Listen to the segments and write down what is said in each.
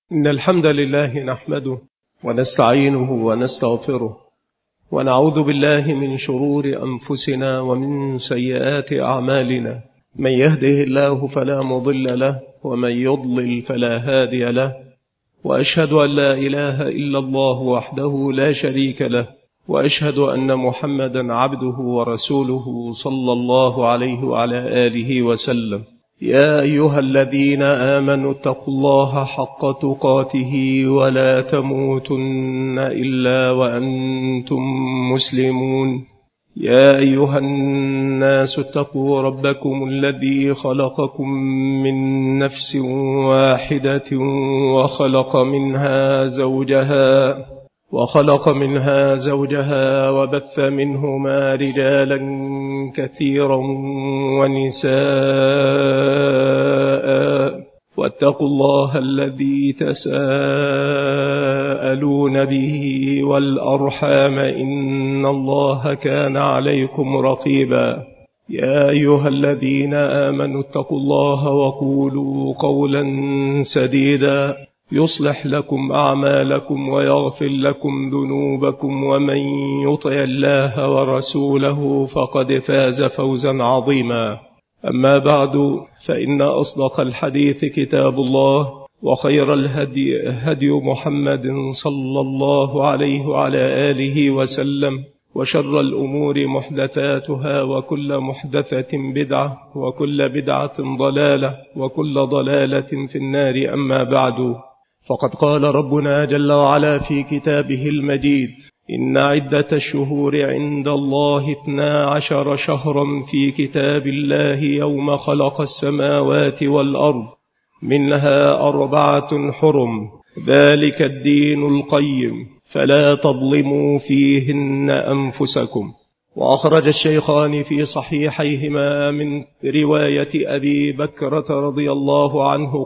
إن الحمد لله نحمده ونستعينه ونستغفره ونعوذ بالله من شرور أنفسنا ومن سيئات أعمالنا. من يهده الله فلا مضل له ومن يضلل فلا هادي له، وأشهد أن لا إله إلا الله وحده لا شريك له، وأشهد أن محمدا عبده ورسوله صلى الله عليه وعلى آله وسلم. يا أيها الذين آمنوا اتقوا الله حق تقاته ولا تموتن إلا وأنتم مسلمون. يا أيها الناس اتقوا ربكم الذي خلقكم من نفس واحدة وخلق منها زوجها وبث منهما رجالا كثيرا ونساء، واتقوا الله الذي تساءلون به والأرحام إن الله كان عليكم رقيبا. يا أيها الذين آمنوا اتقوا الله وقولوا قولا سديدا يصلح لكم أعمالكم ويغفر لكم ذنوبكم، ومن يطع الله ورسوله فقد فاز فوزا عظيما. أما بعد، فإن أصدق الحديث كتاب الله، وخير الهدي هدي محمد صلى الله عليه وعلى آله وسلم، وشر الأمور محدثاتها، وكل محدثة بدعة، وكل بدعة ضلالة، وكل ضلالة في النار. أما بعد، فقد قال ربنا جل وعلا في كتابه المجيد: إن عدة الشهور عند الله 12 شهرا في كتاب الله يوم خلق السماوات والأرض منها 4 حرم، ذلك الدين القيم، فلا تظلموا فيهن أنفسكم. وأخرج الشيخان في صحيحيهما من رواية أبي بكرة رضي الله عنه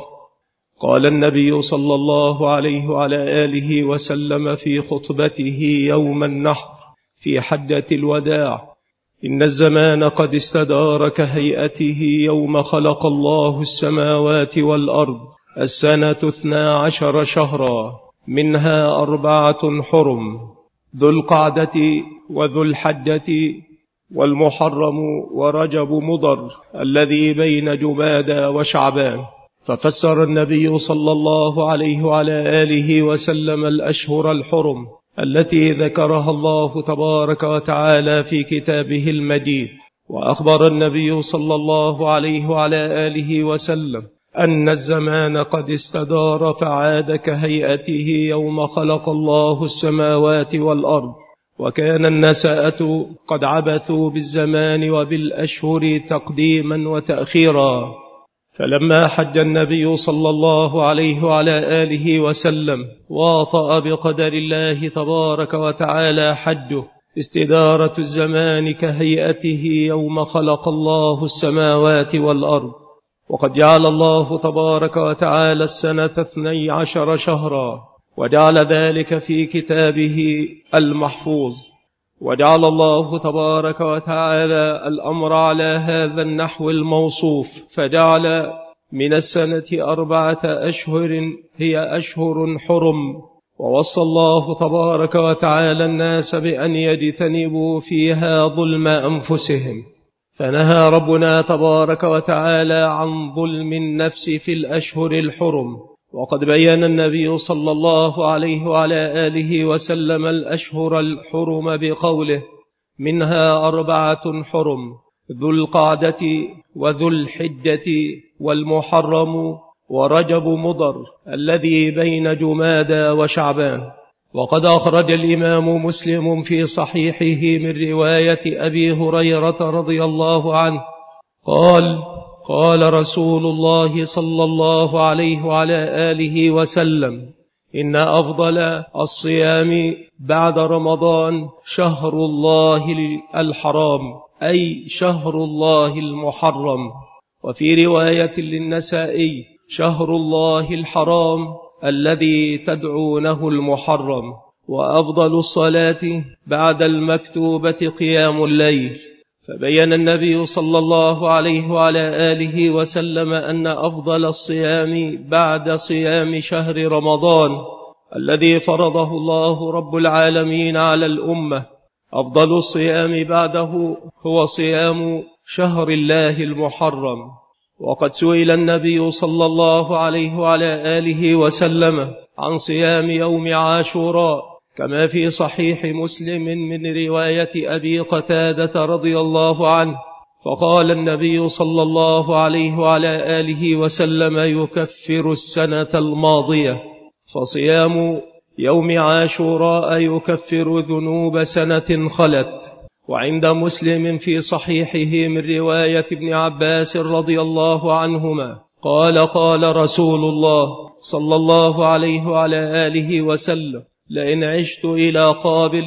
قال النبي صلى الله عليه وعلى آله وسلم في خطبته يوم النحر في حجة الوداع: إن الزمان قد استدار كهيئته يوم خلق الله السماوات والأرض، السنة 12 شهرا منها 4 حرم، ذو القعدة وذو الحجة والمحرم ورجب مضر الذي بين جمادى وشعبان. ففسر النبي صلى الله عليه وعلى آله وسلم الأشهر الحرم التي ذكرها الله تبارك وتعالى في كتابه المجيد. وأخبر النبي صلى الله عليه وعلى آله وسلم أن الزمان قد استدار فعاد كهيئته يوم خلق الله السماوات والأرض، وكان النساءة قد عبثوا بالزمان وبالأشهر تقديما وتأخيرا. فلما حج النبي صلى الله عليه وعلى آله وسلم واطأ بقدر الله تبارك وتعالى حجه استدارة الزمان كهيئته يوم خلق الله السماوات والأرض. وقد جعل الله تبارك وتعالى السنة 12 شهرا، وجعل ذلك في كتابه المحفوظ، وجعل الله تبارك وتعالى الأمر على هذا النحو الموصوف، فجعل من السنة 4 أشهر هي أشهر حرم. ووصى الله تبارك وتعالى الناس بأن يجتنبوا فيها ظلم أنفسهم، فنهى ربنا تبارك وتعالى عن ظلم النفس في الأشهر الحرم. وقد بيّن النبي صلى الله عليه وعلى آله وسلم الأشهر الحرم بقوله: منها 4 حرم، ذو القعدة وذو الحجة والمحرم ورجب مضر الذي بين جمادى وشعبان. وقد أخرج الإمام مسلم في صحيحه من رواية أبي هريرة رضي الله عنه قال رسول الله صلى الله عليه وعلى آله وسلم: إن أفضل الصيام بعد رمضان شهر الله الحرام، أي شهر الله المحرم. وفي رواية للنسائي: شهر الله الحرام الذي تدعونه المحرم. وأفضل الصلاة بعد المكتوبة قيام الليل، فبين النبي صلى الله عليه وعلى آله وسلم أن أفضل الصيام بعد صيام شهر رمضان الذي فرضه الله رب العالمين على الأمة، أفضل الصيام بعده هو صيام شهر الله المحرم. وقد سئل النبي صلى الله عليه وعلى آله وسلم عن صيام يوم عاشوراء كما في صحيح مسلم من رواية أبي قتادة رضي الله عنه، فقال النبي صلى الله عليه وعلى آله وسلم: يكفر السنة الماضية. فصيام يوم عاشوراء يكفر ذنوب سنة خلت. وعند مسلم في صحيحه من رواية ابن عباس رضي الله عنهما قال: قال رسول الله صلى الله عليه وعلى آله وسلم: لئن عشت إلى قابل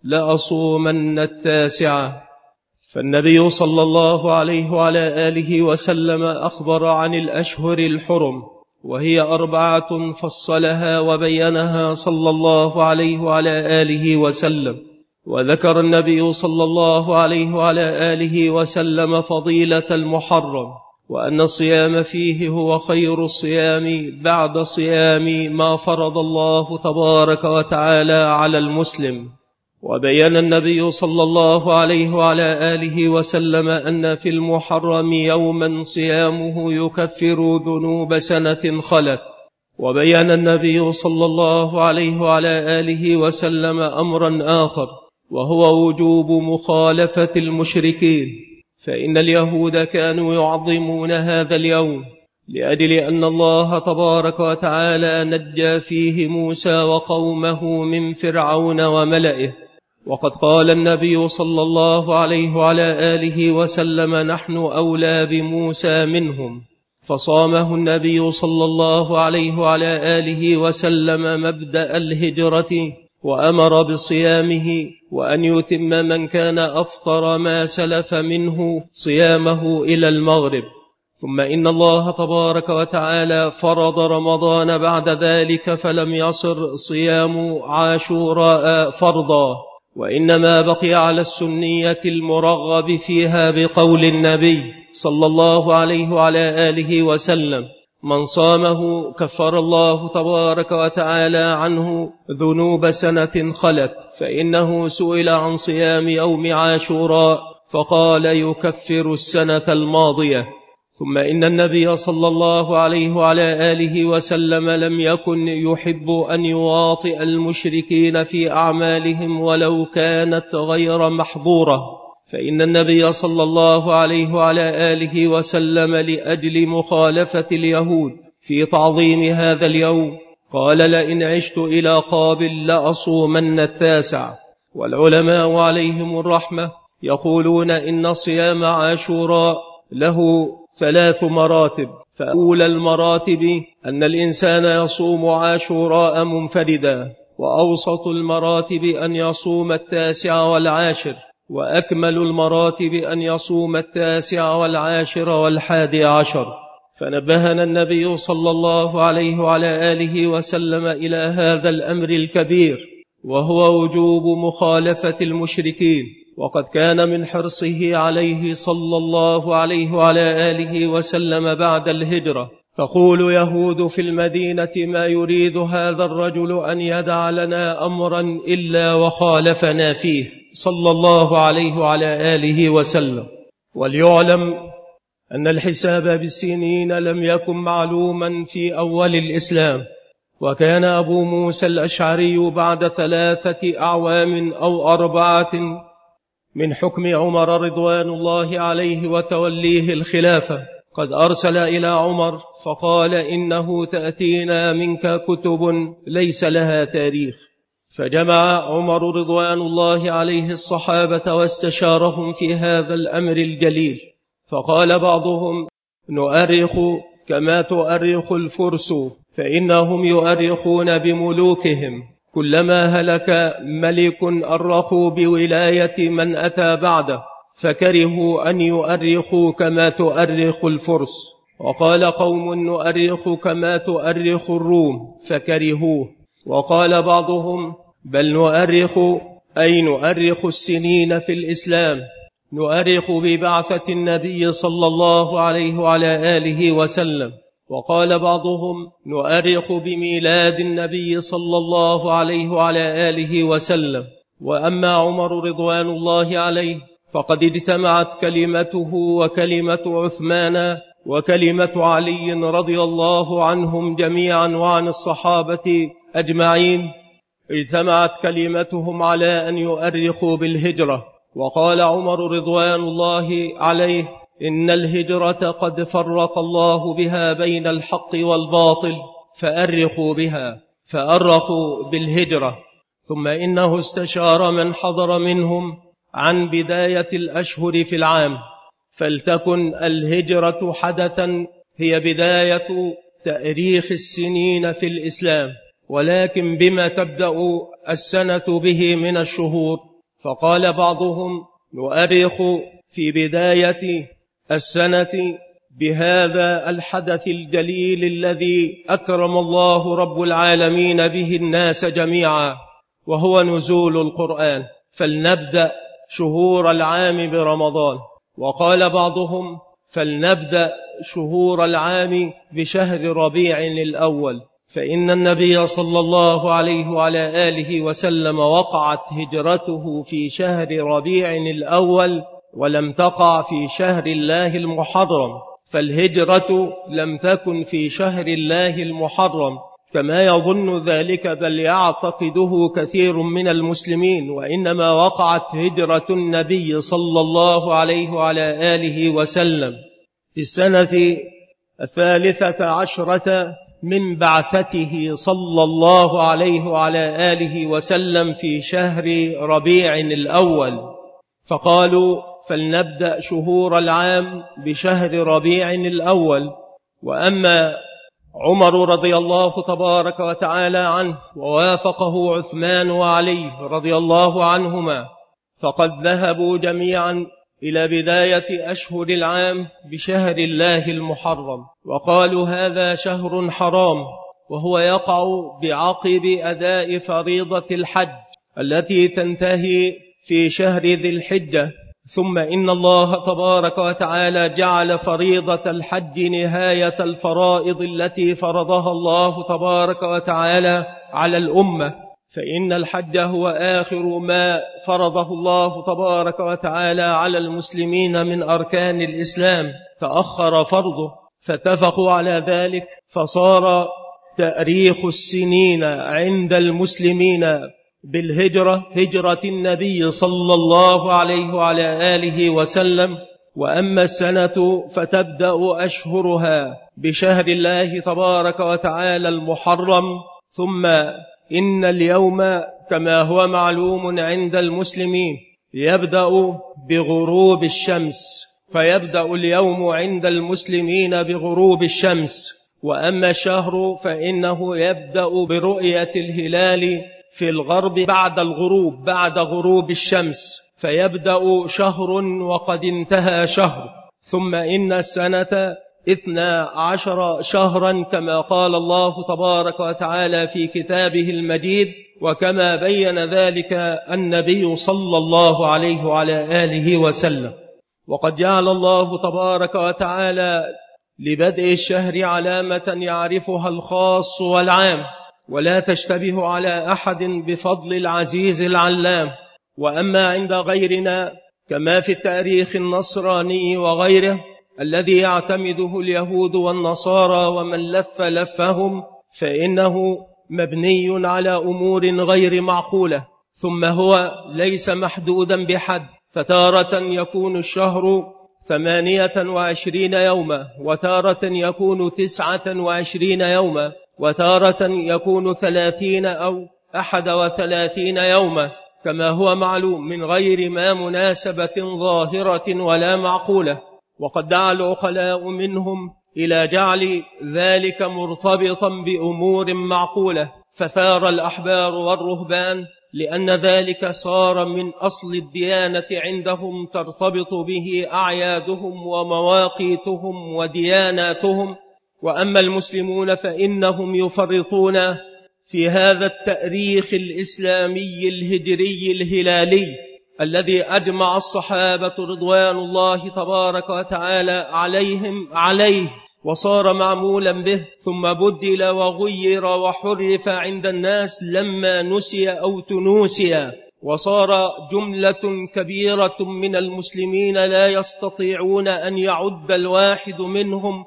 لأصومن التاسعة. فالنبي صلى الله عليه وعلى آله وسلم أخبر عن الأشهر الحرم، وهي 4 فصلها وبينها صلى الله عليه وعلى آله وسلم. وذكر النبي صلى الله عليه وعلى آله وسلم فضيلة المحرم، وأن الصيام فيه هو خير الصيام بعد صيام ما فرض الله تبارك وتعالى على المسلم. وبين النبي صلى الله عليه وعلى آله وسلم أن في المحرم يوما صيامه يكفر ذنوب سنة خلت. وبين النبي صلى الله عليه وعلى آله وسلم أمرا آخر، وهو وجوب مخالفة المشركين، فإن اليهود كانوا يعظمون هذا اليوم لأجل أن الله تبارك وتعالى نجى فيه موسى وقومه من فرعون وملئه. وقد قال النبي صلى الله عليه وعلى آله وسلم: نحن أولى بموسى منهم. فصامه النبي صلى الله عليه وعلى آله وسلم مبدأ الهجرة، وأمر بصيامه، وأن يتم من كان أفطر ما سلف منه صيامه إلى المغرب. ثم إن الله تبارك وتعالى فرض رمضان بعد ذلك، فلم يصر صيام عاشوراء فرضا، وإنما بقي على السنية المرغب فيها بقول النبي صلى الله عليه وعلى آله وسلم: من صامه كفر الله تبارك وتعالى عنه ذنوب سنة خلت. فإنه سئل عن صيام يوم عاشوراء فقال: يكفر السنة الماضية. ثم إن النبي صلى الله عليه وعلى آله وسلم لم يكن يحب أن يواطئ المشركين في أعمالهم ولو كانت غير محظورة، فإن النبي صلى الله عليه وعلى آله وسلم لأجل مخالفة اليهود في تعظيم هذا اليوم قال: لئن عشت إلى قابل لأصومن التاسع. والعلماء عليهم الرحمة يقولون إن صيام عاشوراء له 3 مراتب. فأولى المراتب أن الإنسان يصوم عاشوراء منفردا، وأوسط المراتب أن يصوم 9 والعاشر، وأكمل المراتب أن يصوم 9 والعاشر والحادي عشر. فنبهنا النبي صلى الله عليه وعلى آله وسلم إلى هذا الأمر الكبير، وهو وجوب مخالفة المشركين. وقد كان من حرصه عليه صلى الله عليه وعلى آله وسلم بعد الهجرة تقول يهود في المدينة: ما يريد هذا الرجل أن يدع لنا أمرا إلا وخالفنا فيه صلى الله عليه وعلى آله وسلم. وليعلم أن الحساب بالسنين لم يكن معلوما في أول الإسلام، وكان أبو موسى الأشعري بعد 3 أعوام أو 4 من حكم عمر رضوان الله عليه وتوليه الخلافة قد أرسل إلى عمر فقال: إنه تأتينا منك كتب ليس لها تاريخ. فجمع عمر رضوان الله عليه الصحابة واستشارهم في هذا الأمر الجليل، فقال بعضهم: نؤرخ كما تؤرخ الفرس، فإنهم يؤرخون بملوكهم، كلما هلك ملك أرخوا بولاية من أتى بعده، فكرهوا أن يؤرخوا كما تؤرخ الفرس. وقال قوم: نؤرخ كما تؤرخ الروم، فكرهوه. وقال بعضهم: بل نؤرخ أي نؤرخ السنين في الإسلام، نؤرخ ببعثة النبي صلى الله عليه وعلى آله وسلم. وقال بعضهم نؤرخ بميلاد النبي صلى الله عليه وعلى آله وسلم. وأما عمر رضوان الله عليه فقد اجتمعت كلمته وكلمة عثمان وكلمة علي رضي الله عنهم جميعا وعن الصحابة أجمعين، اجتمعت كلمتهم على أن يؤرخوا بالهجرة. وقال عمر رضوان الله عليه إن الهجرة قد فرق الله بها بين الحق والباطل فأرخوا بها، فأرخوا بالهجرة. ثم إنه استشار من حضر منهم عن بداية الأشهر في العام، فلتكن الهجرة حدثا هي بداية تأريخ السنين في الإسلام، ولكن بما تبدأ السنة به من الشهور. فقال بعضهم نؤرخ في بداية السنة بهذا الحدث الجليل الذي أكرم الله رب العالمين به الناس جميعا، وهو نزول القرآن، فلنبدأ شهور العام برمضان. وقال بعضهم فلنبدأ شهور العام بشهر ربيع الأول، فإن النبي صلى الله عليه وعلى آله وسلم وقعت هجرته في شهر ربيع الأول ولم تقع في شهر الله المحرم، فالهجرة لم تكن في شهر الله المحرم كما يظن ذلك بل يعتقده كثير من المسلمين، وإنما وقعت هجرة النبي صلى الله عليه وعلى آله وسلم في السنة 13 من بعثته صلى الله عليه وعلى آله وسلم في شهر ربيع الأول. فقالوا فلنبدأ شهور العام بشهر ربيع الأول. وأما عمر رضي الله تبارك وتعالى عنه ووافقه عثمان وعلي رضي الله عنهما، فقد ذهبوا جميعا إلى بداية أشهر العام بشهر الله المحرم، وقالوا هذا شهر حرام، وهو يقع بعقب أداء فريضة الحج التي تنتهي في شهر ذي الحجة. ثم إن الله تبارك وتعالى جعل فريضة الحج نهاية الفرائض التي فرضها الله تبارك وتعالى على الأمة، فإن الحج هو آخر ما فرضه الله تبارك وتعالى على المسلمين من أركان الإسلام، تأخر فرضه، فاتفقوا على ذلك، فصار تأريخ السنين عند المسلمين بالهجرة هجرة النبي صلى الله عليه وعلى آله وسلم. وأما السنة فتبدأ أشهرها بشهر الله تبارك وتعالى المحرم. ثم إن اليوم كما هو معلوم عند المسلمين يبدأ بغروب الشمس، فيبدأ اليوم عند المسلمين بغروب الشمس. وأما الشهر فإنه يبدأ برؤية الهلال في الغرب بعد الغروب، بعد غروب الشمس، فيبدأ شهر وقد انتهى شهر. ثم إن السنة 12 شهرا كما قال الله تبارك وتعالى في كتابه المجيد، وكما بين ذلك النبي صلى الله عليه وعلى آله وسلم. وقد جعل الله تبارك وتعالى لبدء الشهر علامة يعرفها الخاص والعام، ولا تشتبه على أحد بفضل العزيز العلام. وأما عند غيرنا كما في التاريخ النصراني وغيره الذي يعتمده اليهود والنصارى ومن لف لفهم، فإنه مبني على أمور غير معقولة، ثم هو ليس محدودا بحد، فتارة يكون الشهر 28 يوما، وتارة يكون 29 يوما، وتارة يكون 30 أو 31 يوما، كما هو معلوم من غير ما مناسبة ظاهرة ولا معقولة. وقد دعا العقلاء منهم إلى جعل ذلك مرتبطا بأمور معقولة، فثار الأحبار والرهبان لأن ذلك صار من أصل الديانة عندهم، ترتبط به أعيادهم ومواقيتهم ودياناتهم. وأما المسلمون فإنهم يفرطون في هذا التأريخ الإسلامي الهجري الهلالي، الذي أجمع الصحابة رضوان الله تبارك وتعالى عليهم عليه وصار معمولا به، ثم بدل وغير وحرف عند الناس لما نسي أو تنوسي، وصار جملة كبيرة من المسلمين لا يستطيعون أن يعد الواحد منهم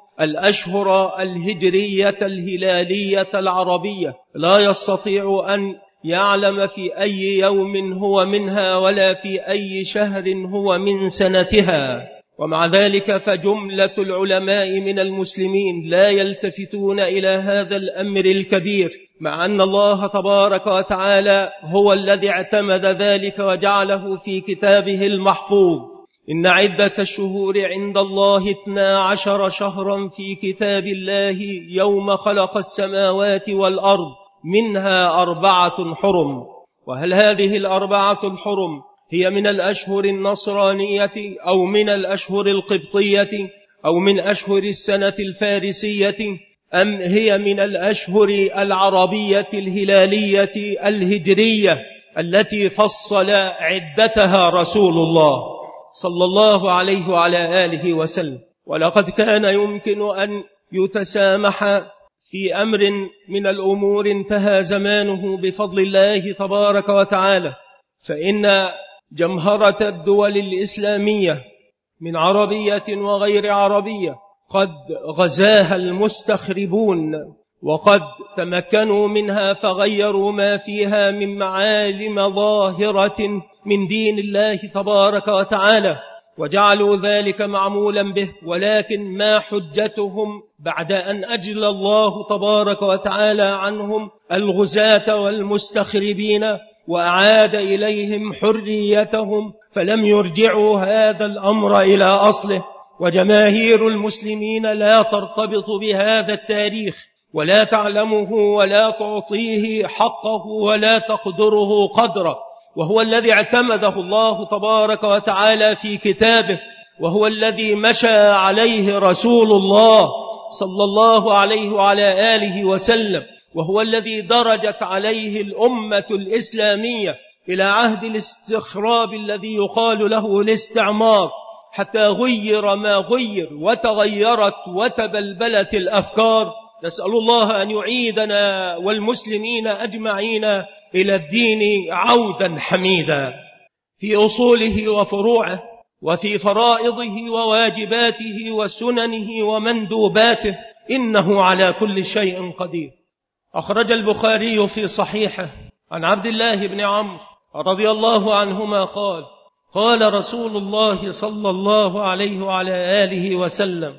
الأشهر الهجرية الهلالية العربية، لا يستطيع أن يعلم في أي يوم هو منها ولا في أي شهر هو من سنتها. ومع ذلك فجملة العلماء من المسلمين لا يلتفتون إلى هذا الأمر الكبير، مع أن الله تبارك وتعالى هو الذي اعتمد ذلك وجعله في كتابه المحفوظ. إن عدة الشهور عند الله 12 شهرا في كتاب الله يوم خلق السماوات والأرض منها 4 حرم. وهل هذه 4 الحرم هي من الأشهر النصرانية أو من الأشهر القبطية أو من أشهر السنة الفارسية، أم هي من الأشهر العربية الهلالية الهجرية التي فصل عدتها رسول الله صلى الله عليه وعلى آله وسلم؟ ولقد كان يمكن أن يتسامح في أمر من الأمور انتهى زمانه بفضل الله تبارك وتعالى، فإن جمهرة الدول الإسلامية من عربية وغير عربية قد غزاها المستخربون وقد تمكنوا منها فغيروا ما فيها من معالم ظاهرة من دين الله تبارك وتعالى وجعلوا ذلك معمولا به. ولكن ما حجتهم بعد أن أجل الله تبارك وتعالى عنهم الغزاة والمستخربين وأعاد إليهم حريتهم فلم يرجعوا هذا الأمر إلى أصله؟ وجماهير المسلمين لا ترتبط بهذا التاريخ ولا تعلمه ولا تعطيه حقه ولا تقدره قدره، وهو الذي اعتمده الله تبارك وتعالى في كتابه، وهو الذي مشى عليه رسول الله صلى الله عليه وعلى آله وسلم، وهو الذي درجت عليه الأمة الإسلامية إلى عهد الاستخراب الذي يقال له الاستعمار، حتى غير ما غير وتغيرت وتبلبلت الأفكار. نسأل الله أن يعيدنا والمسلمين أجمعين إلى الدين عودا حميدا في أصوله وفروعه وفي فرائضه وواجباته وسننه ومندوباته، إنه على كل شيء قدير. أخرج البخاري في صحيحه عن عبد الله بن عمرو رضي الله عنهما قال: قال رسول الله صلى الله عليه وعلى آله وسلم: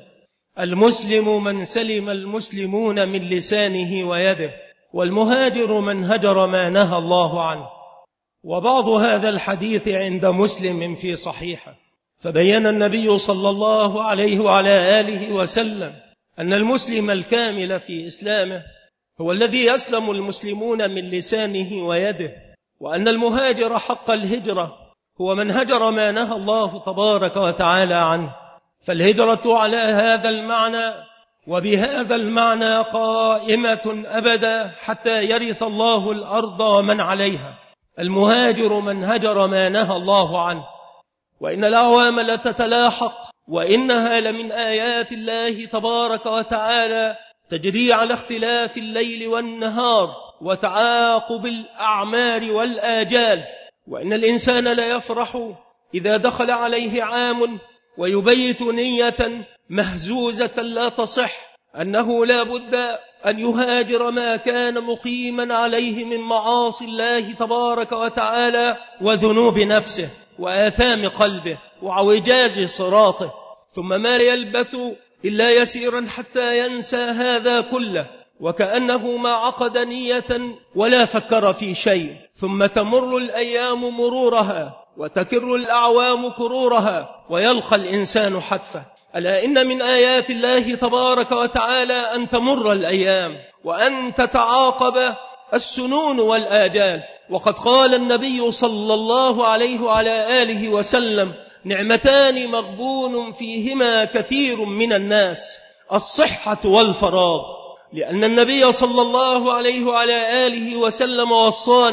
المسلم من سلم المسلمون من لسانه ويده، والمهاجر من هجر ما نهى الله عنه. وبعض هذا الحديث عند مسلم في صحيحه، فبين النبي صلى الله عليه وعلى آله وسلم أن المسلم الكامل في إسلامه هو الذي يسلم المسلمون من لسانه ويده، وأن المهاجر حق الهجرة هو من هجر ما نهى الله تبارك وتعالى عنه. فالهجرة على هذا المعنى وبهذا المعنى قائمة أبدا حتى يرث الله الأرض ومن عليها. المهاجر من هجر ما نهى الله عنه. وإن العوامل تتلاحق، وإنها لمن آيات الله تبارك وتعالى تجري على اختلاف الليل والنهار وتعاقب الأعمار والآجال. وإن الإنسان لا يفرح إذا دخل عليه عام ويبيت نية مهزوزة لا تصح أنه لا بد أن يهاجر ما كان مقيما عليه من معاصي الله تبارك وتعالى وذنوب نفسه وآثام قلبه وعوجاج صراطه، ثم ما يلبث إلا يسيرا حتى ينسى هذا كله وكأنه ما عقد نية ولا فكر في شيء. ثم تمر الأيام مرورها وتكر الأعوام كرورها ويلقى الإنسان حتفه. ألا إن من آيات الله تبارك وتعالى أن تمر الأيام وأن تتعاقب السنون والآجال. وقد قال النبي صلى الله عليه وعلى آله وسلم: نعمتان مغبون فيهما كثير من الناس، الصحة والفراغ. لأن النبي صلى الله عليه وعلى آله وسلم وصانا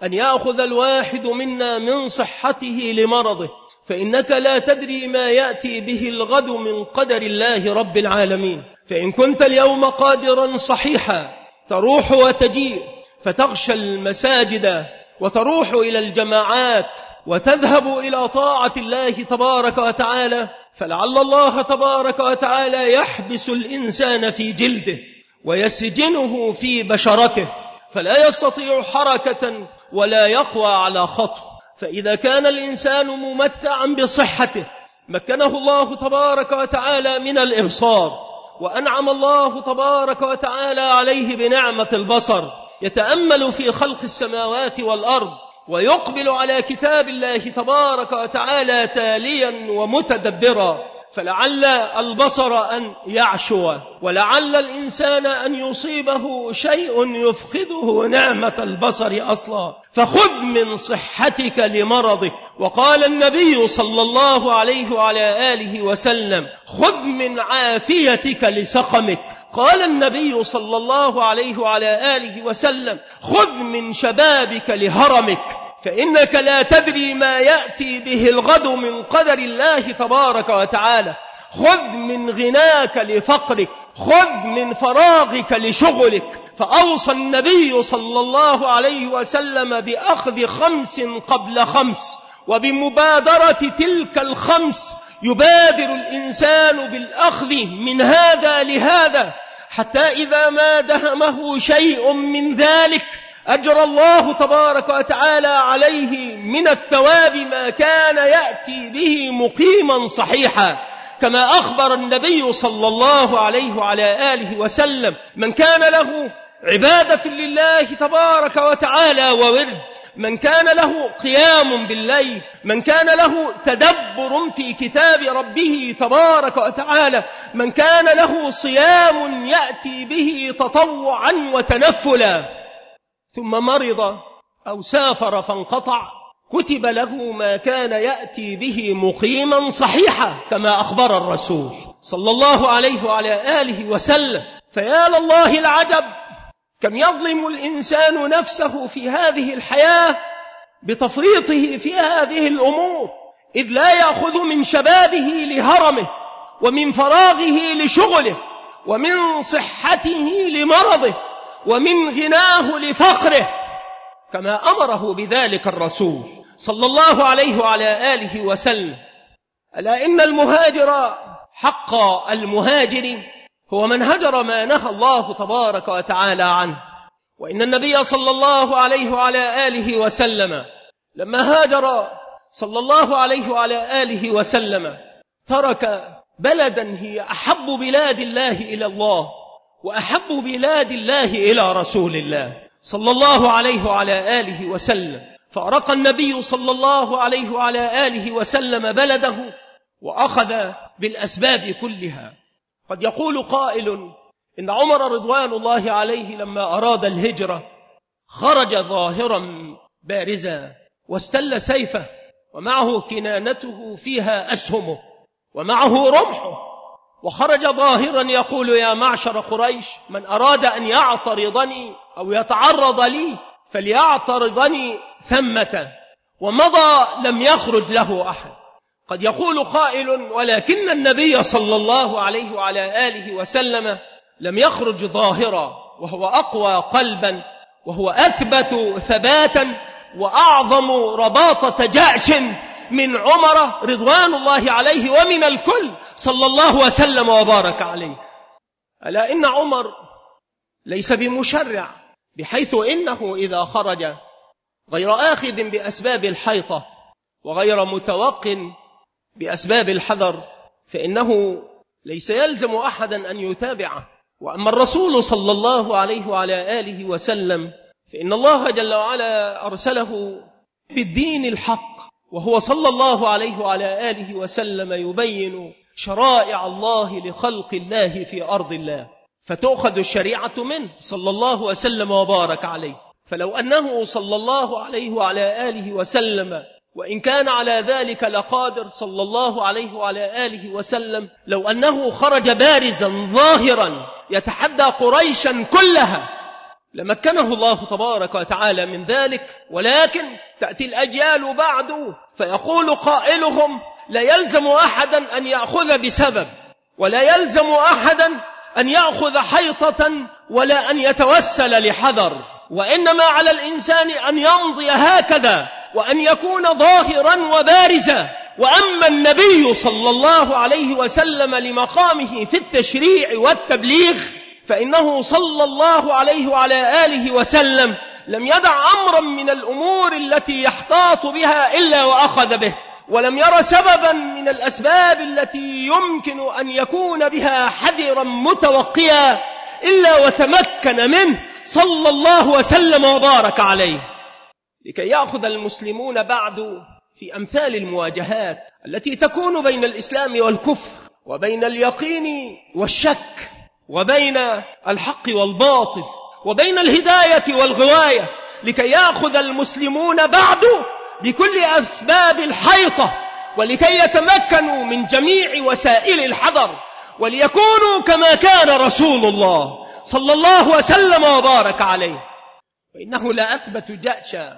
أن يأخذ الواحد منا من صحته لمرضه، فإنك لا تدري ما يأتي به الغد من قدر الله رب العالمين. فإن كنت اليوم قادرا صحيحا تروح وتجيء، فتغشى المساجد وتروح إلى الجماعات وتذهب إلى طاعة الله تبارك وتعالى، فلعل الله تبارك وتعالى يحبس الإنسان في جلده ويسجنه في بشرته، فلا يستطيع حركة ولا يقوى على خطو. فإذا كان الإنسان ممتعا بصحته مكنه الله تبارك وتعالى من الإبصار، وأنعم الله تبارك وتعالى عليه بنعمة البصر، يتأمل في خلق السماوات والأرض ويقبل على كتاب الله تبارك وتعالى تاليا ومتدبرا، فلعل البصر أن يعشو، ولعل الإنسان أن يصيبه شيء يفقده نعمة البصر أصلا. فخذ من صحتك لمرضك. وقال النبي صلى الله عليه وعلى آله وسلم: خذ من عافيتك لسقمك. قال النبي صلى الله عليه وعلى آله وسلم: خذ من شبابك لهرمك، فإنك لا تدري ما يأتي به الغد من قدر الله تبارك وتعالى. خذ من غناك لفقرك، خذ من فراغك لشغلك. فأوصى النبي صلى الله عليه وسلم بأخذ 5 قبل 5، وبمبادرة تلك 5 يبادر الإنسان بالأخذ من هذا لهذا، حتى إذا ما دهمه شيء من ذلك أجرى الله تبارك وتعالى عليه من الثواب ما كان يأتي به مقيما صحيحا، كما أخبر النبي صلى الله عليه وعلى آله وسلم: من كان له عبادة لله تبارك وتعالى وورد، من كان له قيام بالليل، من كان له تدبر في كتاب ربه تبارك وتعالى، من كان له صيام يأتي به تطوعا وتنفلا، ثم مرض أو سافر فانقطع، كتب له ما كان يأتي به مقيما صحيحا، كما أخبر الرسول صلى الله عليه وعلى آله وسلم. فيا لله العجب، كم يظلم الإنسان نفسه في هذه الحياة بتفريطه في هذه الأمور، إذ لا يأخذ من شبابه لهرمه، ومن فراغه لشغله، ومن صحته لمرضه، ومن غناه لفقره، كما أمره بذلك الرسول صلى الله عليه وعلى آله وسلم. ألا إن المهاجر حق المهاجر هو من هجر ما نهى الله تبارك وتعالى عنه. وإن النبي صلى الله عليه وعلى آله وسلم لما هاجر صلى الله عليه وعلى آله وسلم ترك بلدا هي أحب بلاد الله إلى الله وأحب بلاد الله إلى رسول الله صلى الله عليه وعلى آله وسلم، فأرق النبي صلى الله عليه وعلى آله وسلم بلده وأخذ بالأسباب كلها. قد يقول قائل إن عمر رضوان الله عليه لما أراد الهجرة خرج ظاهرا بارزا واستل سيفه، ومعه كنانته فيها أسهمه، ومعه رمحه، وخرج ظاهرا يقول: يا معشر قريش، من أراد أن يعترضني أو يتعرض لي فليعترضني ثمة، ومضى لم يخرج له أحد. قد يقول قائل: ولكن النبي صلى الله عليه وعلى آله وسلم لم يخرج ظاهرا، وهو أقوى قلبا، وهو أثبت ثباتا، وأعظم رباطة جأش من عمر رضوان الله عليه ومن الكل صلى الله وسلم وبارك عليه. ألا إن عمر ليس بمشرع، بحيث إنه إذا خرج غير آخذ بأسباب الحيطة وغير متوق بأسباب الحذر فإنه ليس يلزم أحدا أن يتابعه. وأما الرسول صلى الله عليه وعلى آله وسلم فإن الله جل وعلا أرسله بالدين الحق، وهو صلى الله عليه وعلى آله وسلم يبين شرائع الله لخلق الله في أرض الله، فتأخذ الشريعة منه صلى الله وسلم وبارك عليه. فلو أنه صلى الله عليه وعلى آله وسلم وإن كان على ذلك لقادر صلى الله عليه وعلى آله وسلم، لو أنه خرج بارزا ظاهرا يتحدى قريشا كلها لمكنه الله تبارك وتعالى من ذلك، ولكن تأتي الأجيال بعد فيقول قائلهم: لا يلزم أحدا أن يأخذ بسبب، ولا يلزم أحدا أن يأخذ حيطة، ولا أن يتوسل لحذر، وإنما على الإنسان أن يمضي هكذا وأن يكون ظاهرا وبارزا. وأما النبي صلى الله عليه وسلم لمقامه في التشريع والتبليغ فإنه صلى الله عليه وعلى آله وسلم لم يدع أمرا من الأمور التي يحتاط بها إلا وأخذ به، ولم ير سببا من الأسباب التي يمكن أن يكون بها حذرا متوقيا إلا وتمكن منه صلى الله وسلم وبارك عليه، لكي يأخذ المسلمون بعد في أمثال المواجهات التي تكون بين الإسلام والكفر، وبين اليقين والشك، وبين الحق والباطل، وبين الهداية والغواية، لكي يأخذ المسلمون بعد بكل أسباب الحيطة، ولكي يتمكنوا من جميع وسائل الحذر، وليكونوا كما كان رسول الله صلى الله وسلم وبارك عليه. وإنه لا أثبت جأشا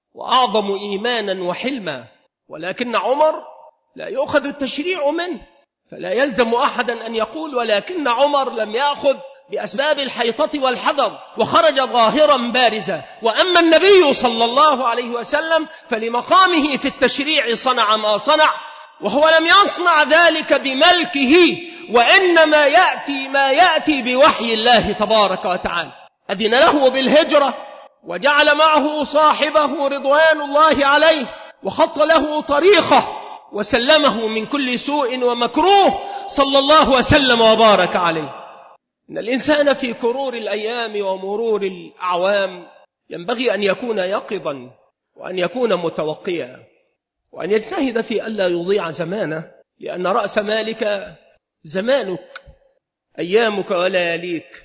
وأعظم إيمانا وحلما، ولكن عمر لا يؤخذ التشريع منه، فلا يلزم أحدا أن يقول ولكن عمر لم يأخذ بأسباب الحيطة والحذر وخرج ظاهرا بارزا. وأما النبي صلى الله عليه وسلم فلمقامه في التشريع صنع ما صنع، وهو لم يصنع ذلك بملكه، وإنما يأتي ما يأتي بوحي الله تبارك وتعالى. أذن له بالهجرة وجعل معه صاحبه رضوان الله عليه، وخط له طريقه وسلمه من كل سوء ومكروه صلى الله وسلم وبارك عليه. إن الإنسان في كرور الأيام ومرور الأعوام ينبغي أن يكون يقظا، وأن يكون متوقيا، وأن يجتهد في ألا يضيع زمانه، لأن رأس مالك زمانك، أيامك ولياليك،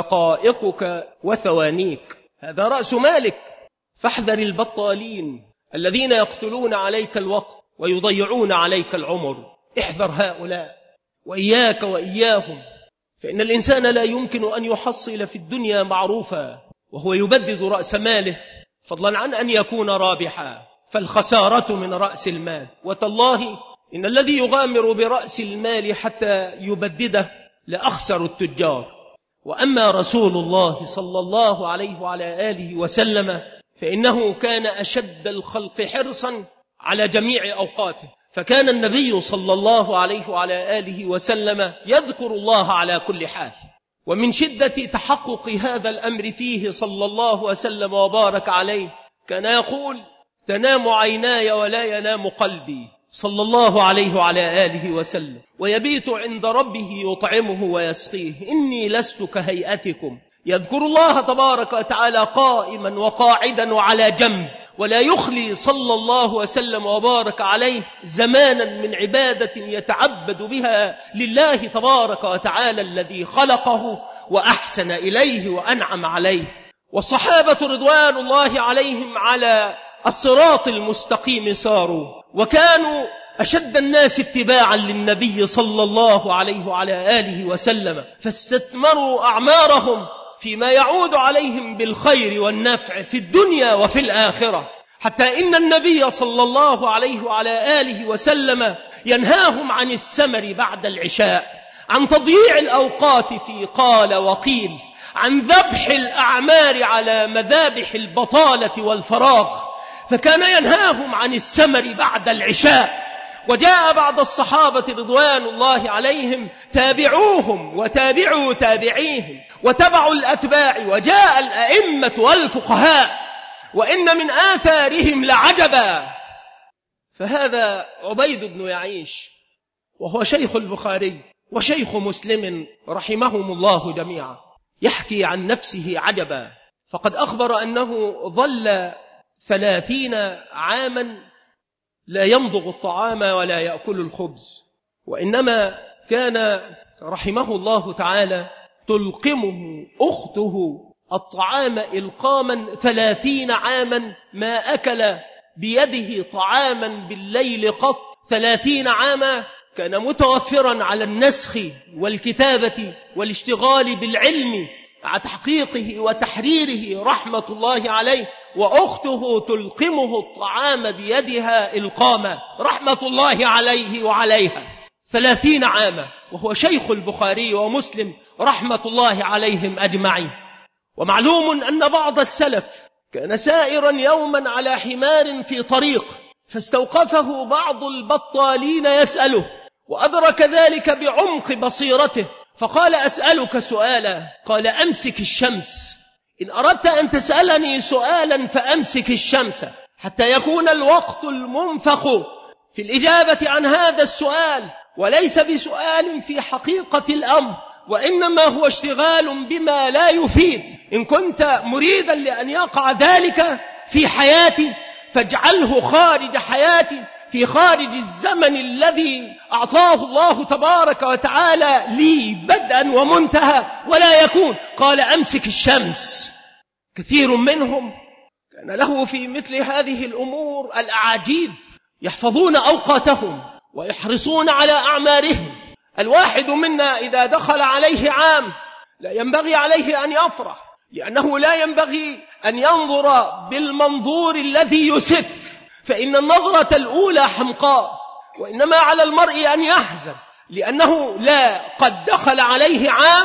دقائقك وثوانيك، هذا رأس مالك. فاحذر البطالين الذين يقتلون عليك الوقت ويضيعون عليك العمر، احذر هؤلاء وإياك وإياهم، فإن الإنسان لا يمكن أن يحصل في الدنيا معروفا وهو يبدد رأس ماله، فضلا عن أن يكون رابحا، فالخسارة من رأس المال. وتالله إن الذي يغامر برأس المال حتى يبدده لأخسر التجار. وأما رسول الله صلى الله عليه وعلى آله وسلم فإنه كان أشد الخلق حرصا على جميع أوقاته، فكان النبي صلى الله عليه وعلى آله وسلم يذكر الله على كل حال. ومن شدة تحقق هذا الأمر فيه صلى الله وسلم وبارك عليه كان يقول: تنام عيناي ولا ينام قلبي، صلى الله عليه وعلى آله وسلم، ويبيت عند ربه يطعمه ويسقيه، إني لست كهيئتكم. يذكر الله تبارك وتعالى قائما وقاعدا وعلى جنب، ولا يخلي صلى الله وسلم وبارك عليه زمانا من عبادة يتعبد بها لله تبارك وتعالى الذي خلقه وأحسن إليه وأنعم عليه. والصحابة رضوان الله عليهم على الصراط المستقيم ساروا، وكانوا أشد الناس اتباعا للنبي صلى الله عليه وعلى آله وسلم، فاستثمروا أعمارهم فيما يعود عليهم بالخير والنفع في الدنيا وفي الآخرة، حتى إن النبي صلى الله عليه وعلى آله وسلم ينهاهم عن السمر بعد العشاء، عن تضييع الأوقات في قال وقيل، عن ذبح الأعمار على مذابح البطالة والفراغ، فكان ينهاهم عن السمر بعد العشاء. وجاء بعض الصحابة رضوان الله عليهم تابعوهم وتابعوا تابعيهم وتبعوا الأتباع، وجاء الأئمة والفقهاء، وإن من آثارهم لعجبا. فهذا عبيد بن يعيش، وهو شيخ البخاري وشيخ مسلم رحمهم الله جميعا، يحكي عن نفسه عجبا، فقد أخبر أنه ظل 30 عاما لا يمضغ الطعام ولا يأكل الخبز، وإنما كان رحمه الله تعالى تلقمه أخته الطعام إلقاما 30 عاما، ما أكل بيده طعاما بالليل قط 30 عاما. كان متوفرا على النسخ والكتابة والاشتغال بالعلم مع تحقيقه وتحريره رحمة الله عليه، وأخته تلقمه الطعام بيدها إلقاما رحمة الله عليه وعليها 30 عاما، وهو شيخ البخاري ومسلم رحمة الله عليهم أجمعين. ومعلوم أن بعض السلف كان سائرا يوما على حمار في طريق، فاستوقفه بعض البطالين يسأله، وأدرك ذلك بعمق بصيرته، فقال: أسألك سؤالا. قال: أمسك الشمس، إن أردت أن تسألني سؤالا فأمسك الشمس، حتى يكون الوقت المنفخ في الإجابة عن هذا السؤال وليس بسؤال في حقيقة الأمر، وإنما هو اشتغال بما لا يفيد. إن كنت مريدا لأن يقع ذلك في حياتي فاجعله خارج حياتي، في خارج الزمن الذي أعطاه الله تبارك وتعالى لي بدءا ومنتهى، ولا يكون. قال: أمسك الشمس. كثير منهم كان له في مثل هذه الأمور الأعاجيب، يحفظون أوقاتهم ويحرصون على أعمارهم. الواحد منا إذا دخل عليه عام لا ينبغي عليه أن يفرح، لأنه لا ينبغي أن ينظر بالمنظور الذي يسف، فإن النظرة الأولى حمقاء، وإنما على المرء أن يحزن، لأنه لا قد دخل عليه عام،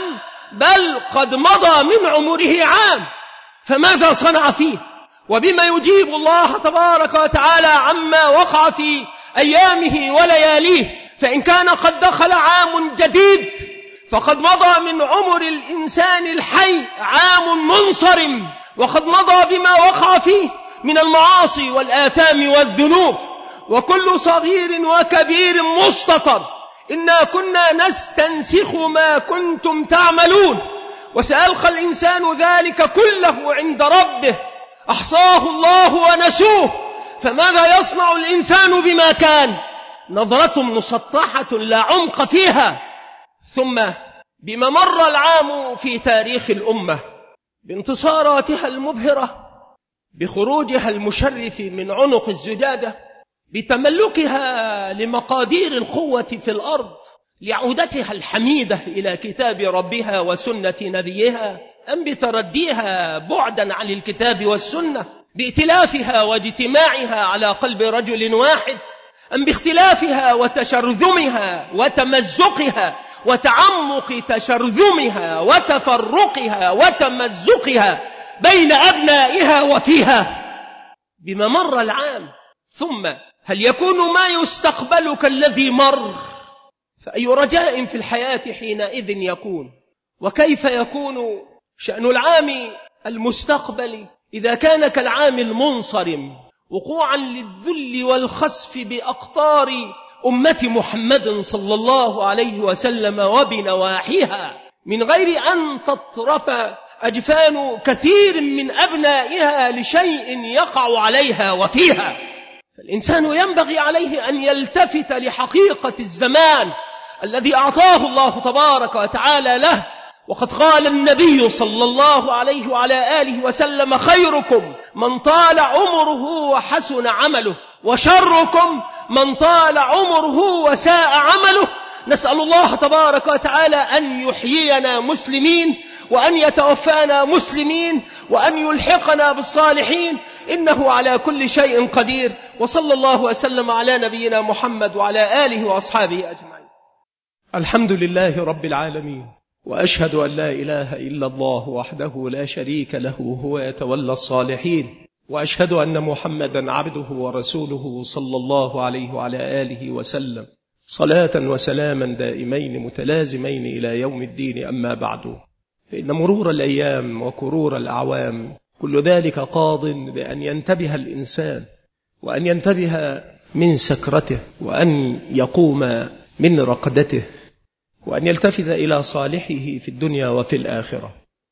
بل قد مضى من عمره عام، فماذا صنع فيه؟ وبما يجيب الله تبارك وتعالى عما وقع في أيامه ولياليه. فإن كان قد دخل عام جديد فقد مضى من عمر الإنسان الحي عام منصرم، وقد مضى بما وقع فيه من المعاصي والآثام والذنوب، وكل صغير وكبير مستطر. إنا كنا نستنسخ ما كنتم تعملون، وسيلقى الإنسان ذلك كله عند ربه، أحصاه الله ونسوه، فماذا يصنع الإنسان بما كان؟ نظرة مسطحة لا عمق فيها. ثم بما مر العام في تاريخ الأمة، بانتصاراتها المبهرة، بخروجها المشرف من عنق الزجاجة، بتملكها لمقادير القوة في الأرض، لعودتها الحميدة إلى كتاب ربها وسنة نبيها، أم بترديها بعدا عن الكتاب والسنة، بائتلافها واجتماعها على قلب رجل واحد، أم باختلافها وتشرذمها وتمزقها وتعمق تشرذمها وتفرقها وتمزقها بين أبنائها وفيها؟ بما مر العام. ثم هل يكون ما يستقبل كالذي مر؟ فأي رجاء في الحياة حينئذ يكون؟ وكيف يكون شأن العام المستقبل إذا كان كالعام المنصرم، وقوعا للذل والخسف بأقطار أمة محمد صلى الله عليه وسلم وبنواحيها، من غير أن تطرف أجفان كثير من أبنائها لشيء يقع عليها وفيها. فالإنسان ينبغي عليه أن يلتفت لحقيقة الزمان الذي أعطاه الله تبارك وتعالى له. وقد قال النبي صلى الله عليه وعلى آله وسلم: خيركم من طال عمره وحسن عمله، وشركم من طال عمره وساء عمله. نسأل الله تبارك وتعالى أن يحيينا مسلمين، وأن يتوفانا مسلمين، وأن يلحقنا بالصالحين، إنه على كل شيء قدير. وصلى الله وسلم على نبينا محمد وعلى آله وأصحابه أجمعين. الحمد لله رب العالمين، وأشهد أن لا إله إلا الله وحده لا شريك له، هو يتولى الصالحين، وأشهد أن محمدا عبده ورسوله صلى الله عليه وعلى آله وسلم، صلاة وسلاما دائمين متلازمين إلى يوم الدين. أما بعد، فإن مرور الأيام وكرور الأعوام كل ذلك قاض بأن ينتبه الإنسان، وأن ينتبه من سكرته، وأن يقوم من رقدته، وأن يلتفت إلى صالحه في الدنيا وفي الآخرة.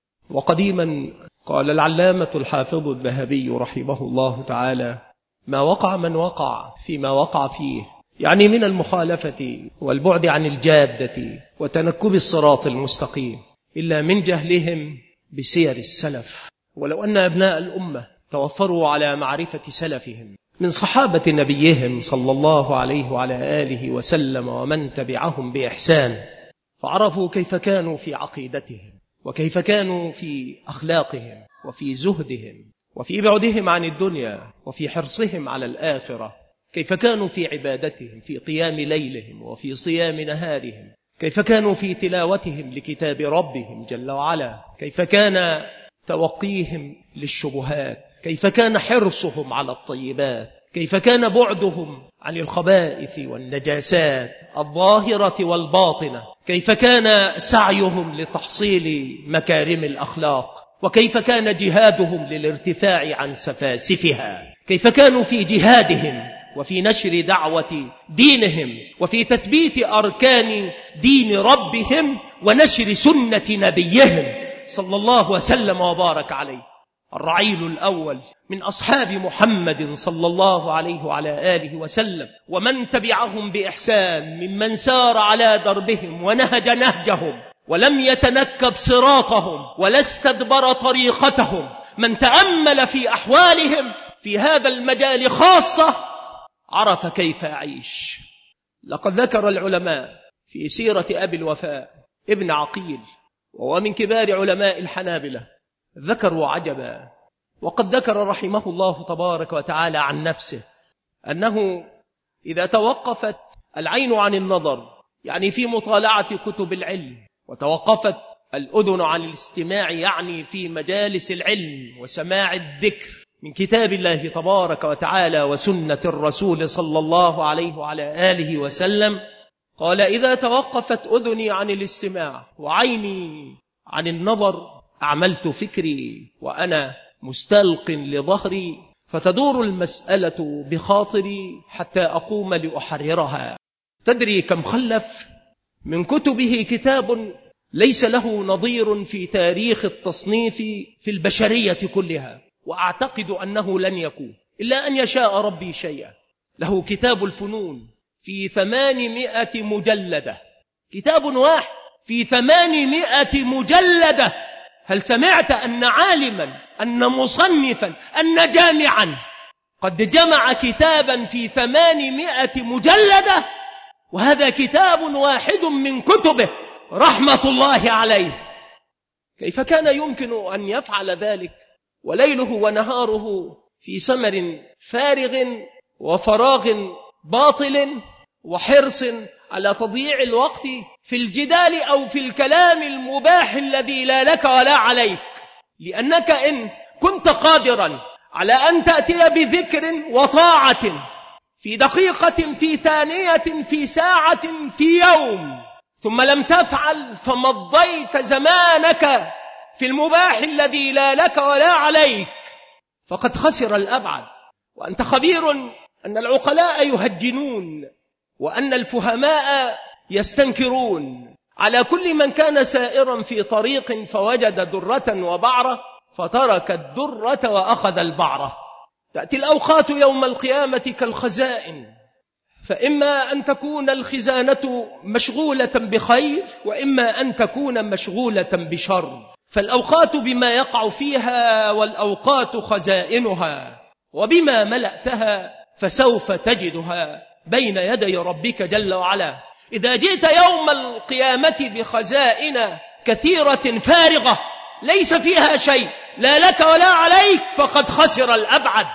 وقديما قال العلامة الحافظ الذهبي رحمه الله تعالى: ما وقع من وقع فيما وقع فيه، يعني من المخالفة والبعد عن الجادة وتنكب الصراط المستقيم، إلا من جهلهم بسير السلف. ولو أن أبناء الأمة توفروا على معرفة سلفهم من صحابة نبيهم صلى الله عليه وعلى آله وسلم ومن تبعهم بإحسان، فعرفوا كيف كانوا في عقيدتهم، وكيف كانوا في أخلاقهم وفي زهدهم وفي بعدهم عن الدنيا وفي حرصهم على الآخرة، كيف كانوا في عبادتهم في قيام ليلهم وفي صيام نهارهم، كيف كانوا في تلاوتهم لكتاب ربهم جل وعلا، كيف كان توقيهم للشبهات، كيف كان حرصهم على الطيبات، كيف كان بعدهم عن الخبائث والنجاسات الظاهرة والباطنة، كيف كان سعيهم لتحصيل مكارم الأخلاق، وكيف كان جهادهم للارتفاع عن سفاسفها، كيف كانوا في جهادهم وفي نشر دعوة دينهم وفي تثبيت أركان دين ربهم ونشر سنة نبيهم صلى الله وسلم وبارك عليه. الرعيل الأول من أصحاب محمد صلى الله عليه وعلى آله وسلم ومن تبعهم بإحسان ممن سار على دربهم ونهج نهجهم ولم يتنكب صراطهم ولا استدبر طريقتهم، من تأمل في أحوالهم في هذا المجال خاصة عرف كيف يعيش. لقد ذكر العلماء في سيرة أبي الوفاء ابن عقيل، وهو من كبار علماء الحنابلة، ذكروا عجبا، وقد ذكر رحمه الله تبارك وتعالى عن نفسه أنه إذا توقفت العين عن النظر يعني في مطالعة كتب العلم، وتوقفت الأذن عن الاستماع يعني في مجالس العلم وسماع الذكر من كتاب الله تبارك وتعالى وسنة الرسول صلى الله عليه وعلى آله وسلم، قال إذا توقفت أذني عن الاستماع وعيني عن النظر أعملت فكري وأنا مستلق لظهري، فتدور المسألة بخاطري حتى أقوم لأحررها. تدري كم خلف من كتبه كتاب ليس له نظير في تاريخ التصنيف في البشرية كلها، وأعتقد أنه لن يكون إلا أن يشاء ربي شيئا. له كتاب الفنون في 800 مجلدة، كتاب واحد في 800 مجلدة. هل سمعت أن عالما أن مصنفا أن جامعا قد جمع كتابا في 800 مجلدة؟ وهذا كتاب واحد من كتبه رحمة الله عليه. كيف كان يمكن أن يفعل ذلك وليله ونهاره في سمر فارغ وفراغ باطل وحرص على تضييع الوقت في الجدال أو في الكلام المباح الذي لا لك ولا عليك؟ لأنك إن كنت قادرا على أن تأتي بذكر وطاعة في دقيقة في ثانية في ساعة في يوم ثم لم تفعل فمضيت زمانك في المباح الذي لا لك ولا عليك، فقد خسر الأبعد. وأنت خبير أن العقلاء يهجنون وأن الفهماء يستنكرون على كل من كان سائرا في طريق فوجد درة وبعرة فترك الدرة وأخذ البعرة. تأتي الأوقات يوم القيامة كالخزائن، فإما أن تكون الخزانة مشغولة بخير وإما أن تكون مشغولة بشر، فالأوقات بما يقع فيها والأوقات خزائنها، وبما ملأتها فسوف تجدها بين يدي ربك جل وعلا. إذا جئت يوم القيامة بخزائن كثيرة فارغة ليس فيها شيء لا لك ولا عليك فقد خسر الأبعد.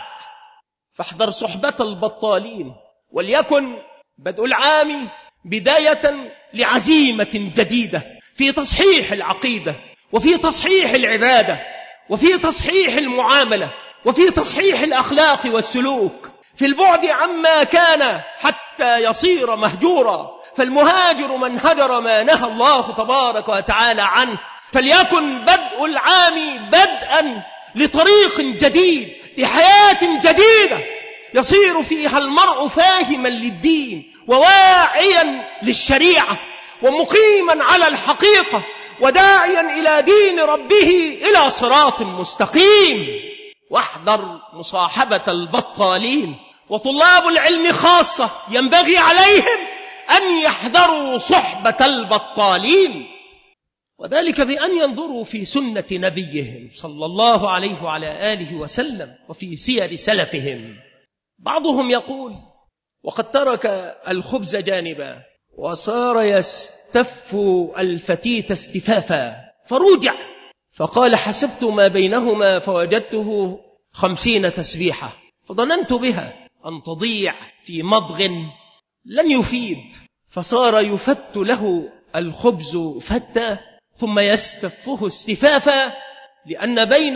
فاحذر صحبة البطالين، وليكن بدء العام بداية لعزيمة جديدة في تصحيح العقيدة وفي تصحيح العبادة وفي تصحيح المعاملة وفي تصحيح الأخلاق والسلوك، في البعد عما كان حتى يصير مهجورا. فالمهاجر من هجر ما نهى الله تبارك وتعالى عنه. فليكن بدء العام بدءا لطريق جديد لحياة جديدة يصير فيها المرء فاهما للدين وواعيا للشريعة ومقيما على الحقيقة وداعيا إلى دين ربه إلى صراط مستقيم. واحذر مصاحبة البطالين، وطلاب العلم خاصة ينبغي عليهم أن يحذروا صحبة البطالين، وذلك بأن ينظروا في سنة نبيهم صلى الله عليه وعلى آله وسلم وفي سير سلفهم. بعضهم يقول وقد ترك الخبز جانبا وصار يستف الفتيت استفافا، فرجع فقال حسبت ما بينهما فوجدته 50 تسبيحة، فظننت بها أن تضيع في مضغ لن يفيد، فصار يفت له الخبز فتة ثم يستفه استفافا، لأن بين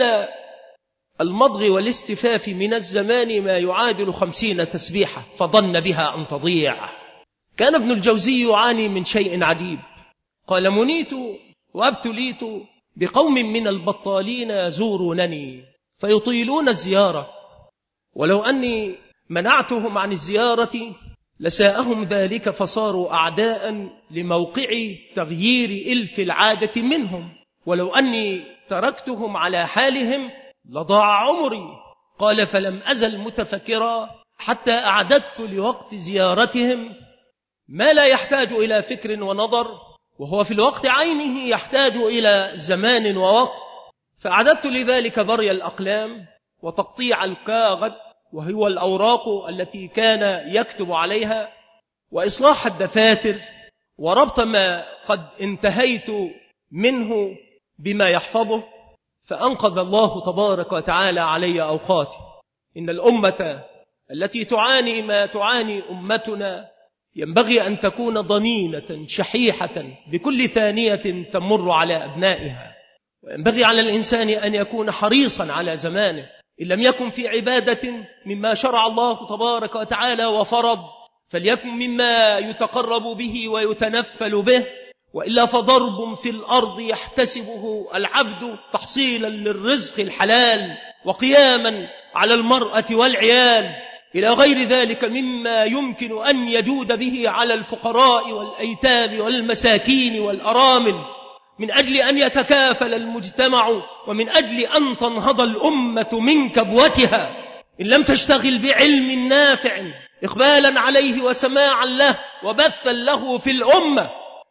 المضغ والاستفاف من الزمان ما يعادل 50 تسبيحة، فظن بها أن تضيع. كان ابن الجوزي يعاني من شيء عجيب، قال منيت وابتليت بقوم من البطالين يزورونني فيطيلون الزيارة، ولو أني منعتهم عن الزيارة لساءهم ذلك، فصاروا أعداء لموقع تغيير إلف العادة منهم، ولو أني تركتهم على حالهم لضاع عمري. قال فلم أزل متفكرا حتى أعددت لوقت زيارتهم ما لا يحتاج إلى فكر ونظر، وهو في الوقت عينه يحتاج إلى زمان ووقت، فأعددت لذلك بري الأقلام وتقطيع الكاغد وهو الأوراق التي كان يكتب عليها، وإصلاح الدفاتر وربط ما قد انتهيت منه بما يحفظه، فأنقذ الله تبارك وتعالى علي أوقاتي. إن الأمة التي تعاني ما تعاني أمتنا ينبغي أن تكون ضنينة شحيحة بكل ثانية تمر على أبنائها، وينبغي على الإنسان أن يكون حريصا على زمانه، إن لم يكن في عبادة مما شرع الله تبارك وتعالى وفرض فليكن مما يتقرب به ويتنفل به، وإلا فضرب في الأرض يحتسبه العبد تحصيلا للرزق الحلال وقياما على المرأة والعيال إلى غير ذلك مما يمكن أن يجود به على الفقراء والأيتام والمساكين والأرامل، من أجل أن يتكافل المجتمع ومن أجل أن تنهض الأمة من كبوتها. إن لم تشتغل بعلم نافع إقبالا عليه وسماعا له وبثا له في الأمة،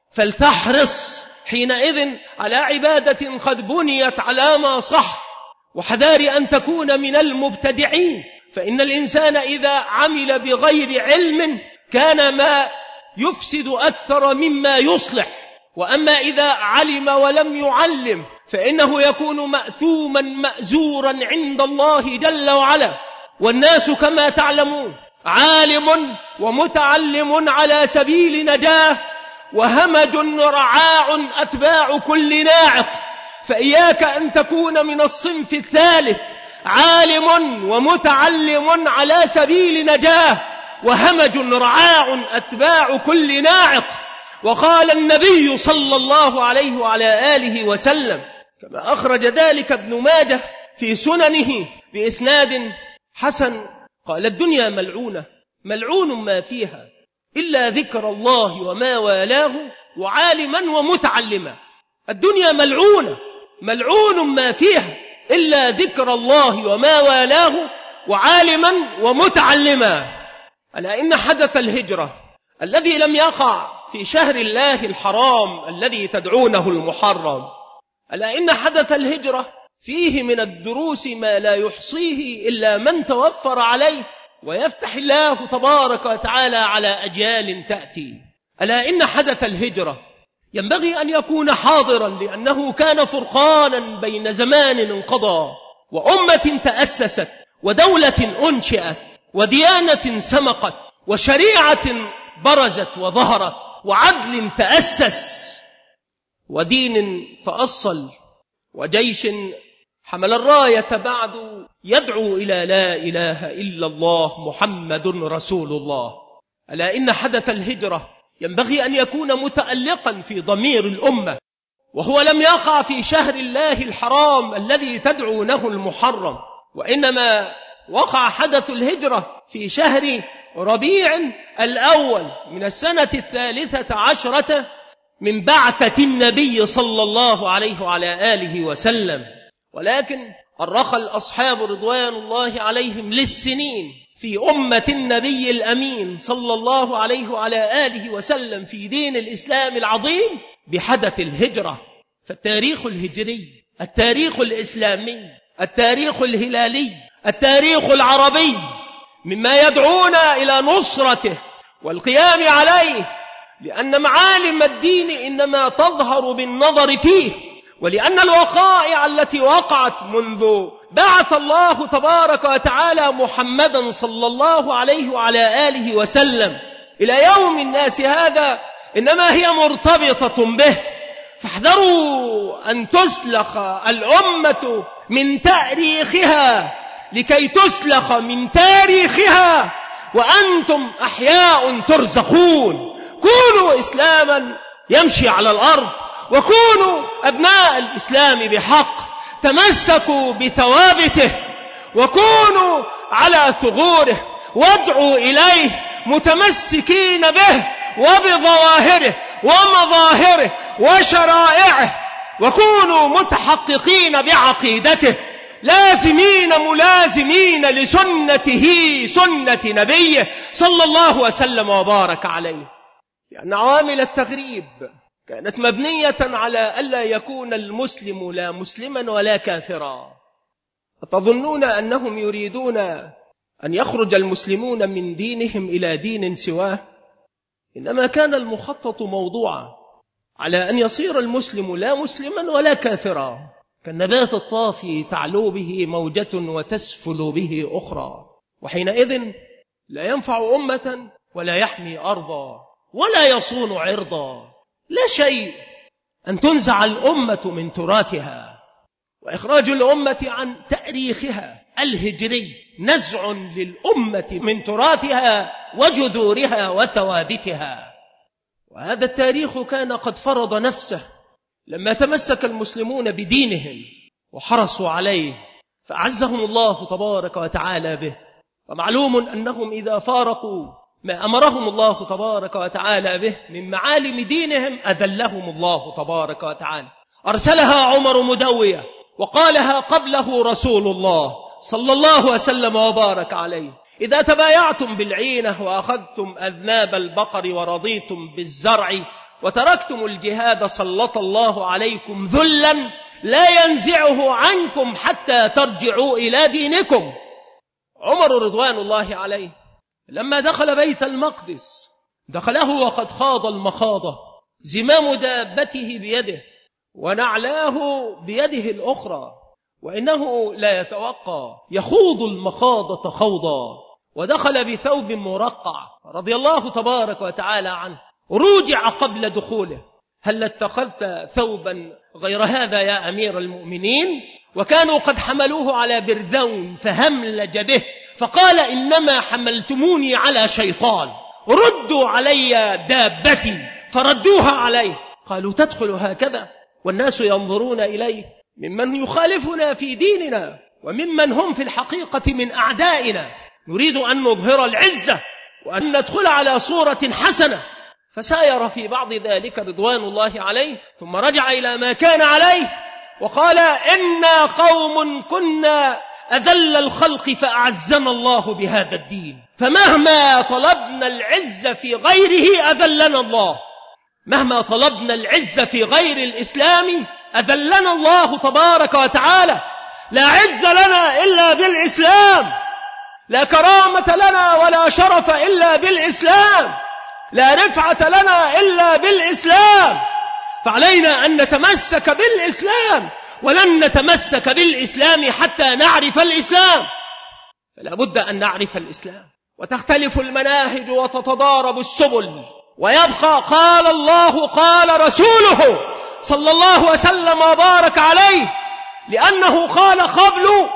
فلتحرص حينئذ على عبادة قد بنيت على ما صح، وحذار أن تكون من المبتدعين، فإن الإنسان إذا عمل بغير علم كان ما يفسد أكثر مما يصلح، وأما إذا علم ولم يعلم فإنه يكون مأثوما مأزورا عند الله جل وعلا. والناس كما تعلمون عالم ومتعلم على سبيل نجاة، وهمج رعاع أتباع كل ناعق، فإياك أن تكون من الصنف الثالث، عالم ومتعلم على سبيل نجاة وهمج رعاع أتباع كل ناعق. وقال النبي صلى الله عليه وعلى آله وسلم كما أخرج ذلك ابن ماجه في سننه بإسناد حسن، قال الدنيا ملعونة، ملعون ما فيها إلا ذكر الله وما والاه وعالما ومتعلما. الدنيا ملعونة، ملعون ما فيها إلا ذكر الله وما والاه وعالما ومتعلما. ألا إن حدث الهجرة الذي لم يقع في شهر الله الحرام الذي تدعونه المحرم، ألا إن حدث الهجرة فيه من الدروس ما لا يحصيه إلا من توفر عليه ويفتح الله تبارك وتعالى على أجيال تأتي. ألا إن حدث الهجرة ينبغي أن يكون حاضرا، لأنه كان فرقانا بين زمان انقضى وأمة تأسست ودولة أنشئت وديانة سمقت وشريعة برزت وظهرت وعدل تأسس ودين تأصل وجيش حمل الراية بعد يدعو إلى لا إله إلا الله محمد رسول الله. ألا إن حدث الهجرة ينبغي أن يكون متألقا في ضمير الأمة، وهو لم يقع في شهر الله الحرام الذي تدعونه المحرم، وإنما وقع حدث الهجرة في شهر ربيع الأول من السنة 13 من بعثة النبي صلى الله عليه وعلى آله وسلم. ولكن أرخى الأصحاب رضوان الله عليهم للسنين في أمة النبي الأمين صلى الله عليه وعلى آله وسلم في دين الإسلام العظيم بحدث الهجرة. فالتاريخ الهجري، التاريخ الإسلامي، التاريخ الهلالي، التاريخ العربي مما يدعونا إلى نصرته والقيام عليه، لأن معالم الدين إنما تظهر بالنظر فيه، ولأن الوقائع التي وقعت منذ بعث الله تبارك وتعالى محمدا صلى الله عليه وعلى آله وسلم إلى يوم الناس هذا إنما هي مرتبطة به، فاحذروا أن تسلخ الأمة من تاريخها لكي تسلخ من تاريخها وأنتم أحياء ترزقون. كونوا إسلاما يمشي على الأرض، وكونوا أبناء الإسلام بحق، تمسكوا بثوابته وكونوا على ثغوره، وادعوا إليه متمسكين به وبظواهره ومظاهره وشرائعه، وكونوا متحققين بعقيدته، لازمين ملازمين لسنته سنة نبيه صلى الله وسلم وبارك عليه. لأن عوامل التغريب كانت مبنية على ألا يكون المسلم لا مسلما ولا كافرا. أتظنون أنهم يريدون أن يخرج المسلمون من دينهم إلى دين سواه؟ إنما كان المخطط موضوعا على أن يصير المسلم لا مسلما ولا كافرا، كالنبات الطافي تعلو به موجة وتسفل به أخرى، وحينئذ لا ينفع أمة ولا يحمي أرضا ولا يصون عرضا. لا شيء أن تنزع الأمة من تراثها، وإخراج الأمة عن تاريخها الهجري نزع للأمة من تراثها وجذورها وثوابتها. وهذا التاريخ كان قد فرض نفسه لما تمسك المسلمون بدينهم وحرصوا عليه فأعزهم الله تبارك وتعالى به. ومعلوم أنهم إذا فارقوا ما أمرهم الله تبارك وتعالى به من معالم دينهم أذلهم الله تبارك وتعالى. أرسلها عمر مدوية وقالها قبله رسول الله صلى الله وسلم وبارك عليه: إذا تبايعتم بالعينة وأخذتم أذناب البقر ورضيتم بالزرع وتركتم الجهاد سلط الله عليكم ذلا لا ينزعه عنكم حتى ترجعوا إلى دينكم. عمر رضوان الله عليه لما دخل بيت المقدس دخله وقد خاض المخاضة، زمام دابته بيده ونعلاه بيده الأخرى، وإنه لا يتوقع يخوض المخاضة خوضا، ودخل بثوب مرقع رضي الله تبارك وتعالى عنه. رجع قبل دخوله: هل اتخذت ثوبا غير هذا يا أمير المؤمنين؟ وكانوا قد حملوه على برذون فهملج به فقال: إنما حملتموني على شيطان، ردوا علي دابتي، فردوها عليه. قالوا: تدخل هكذا والناس ينظرون إليه ممن يخالفنا في ديننا وممن هم في الحقيقة من أعدائنا، نريد أن نظهر العزة وأن ندخل على صورة حسنة. فساير في بعض ذلك رضوان الله عليه، ثم رجع إلى ما كان عليه وقال: إنا قوم كنا أذل الخلق فأعزنا الله بهذا الدين، فمهما طلبنا العز في غيره أذلنا الله، مهما طلبنا العز في غير الإسلام أذلنا الله تبارك وتعالى. لا عز لنا إلا بالإسلام، لا كرامة لنا ولا شرف إلا بالإسلام، لا رفعة لنا إلا بالإسلام. فعلينا أن نتمسك بالإسلام، ولن نتمسك بالإسلام حتى نعرف الإسلام. فلا بد أن نعرف الإسلام، وتختلف المناهج وتتضارب السبل، ويبقى قال الله قال رسوله صلى الله وسلم وبارك عليه، لأنه قال قبل: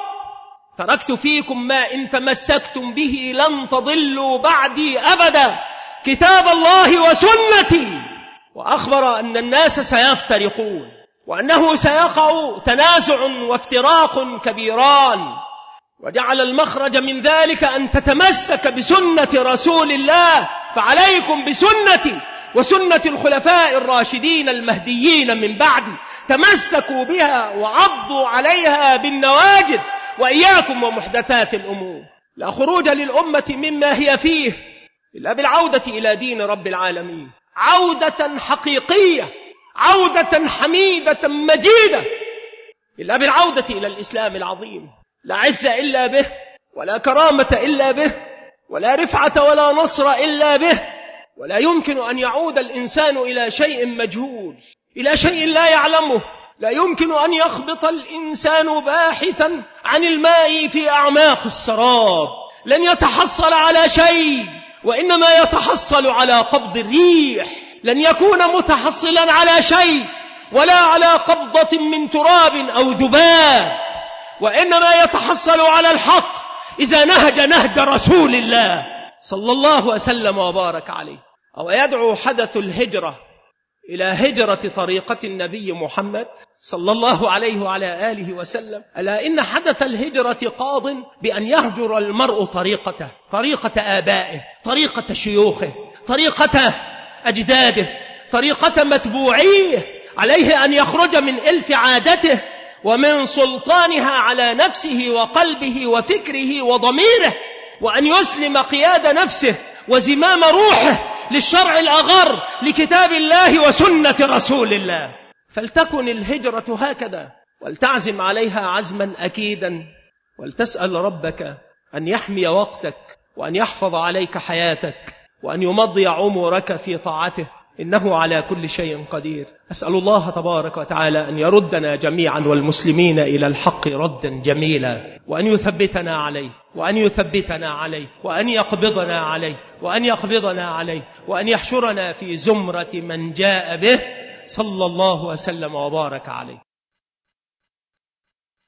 تركت فيكم ما إن تمسكتم به لن تضلوا بعدي أبدا، كتاب الله وسنتي. وأخبر أن الناس سيفترقون، وأنه سيقع تنازع وافتراق كبيران، وجعل المخرج من ذلك أن تتمسك بسنة رسول الله. فعليكم بسنتي وسنة الخلفاء الراشدين المهديين من بعدي، تمسكوا بها وعضوا عليها بالنواجذ، وإياكم ومحدثات الأمور. لا خروج للأمة مما هي فيه إلا بالعودة إلى دين رب العالمين، عودة حقيقية، عودة حميدة مجيدة، إلا بالعودة إلى الإسلام العظيم. لا عز إلا به، ولا كرامة إلا به، ولا رفعة ولا نصر إلا به. ولا يمكن أن يعود الإنسان إلى شيء مجهول، إلى شيء لا يعلمه، لا يمكن أن يخبط الإنسان باحثا عن الماء في أعماق السراب، لن يتحصل على شيء، وإنما يتحصل على قبض الريح. لن يكون متحصلا على شيء ولا على قبضة من تراب أو ذباب، وإنما يتحصل على الحق إذا نهج نهج رسول الله صلى الله وسلم وبارك عليه. أو يدعو حدث الهجرة إلى هجرة طريقة النبي محمد صلى الله عليه وعلى آله وسلم، ألا إن حدث الهجرة قاض بأن يهجر المرء طريقته، طريقة آبائه، طريقة شيوخه، طريقة أجداده، طريقة متبوعيه. عليه أن يخرج من إلف عادته ومن سلطانها على نفسه وقلبه وفكره وضميره، وأن يسلم قياد نفسه وزمام روحه للشرع الأغر، لكتاب الله وسنة رسول الله. فلتكن الهجرة هكذا، ولتعزم عليها عزما أكيدا، ولتسأل ربك أن يحمي وقتك، وأن يحفظ عليك حياتك، وأن يمضي عمرك في طاعته، إنه على كل شيء قدير. أسأل الله تبارك وتعالى أن يردنا جميعا والمسلمين إلى الحق ردا جميلا، وأن يثبتنا عليه، وأن يثبتنا عليه، وأن يقبضنا عليه، وأن يقبضنا عليه، وأن يحشرنا في زمرة من جاء به صلى الله وسلم وبارك عليه.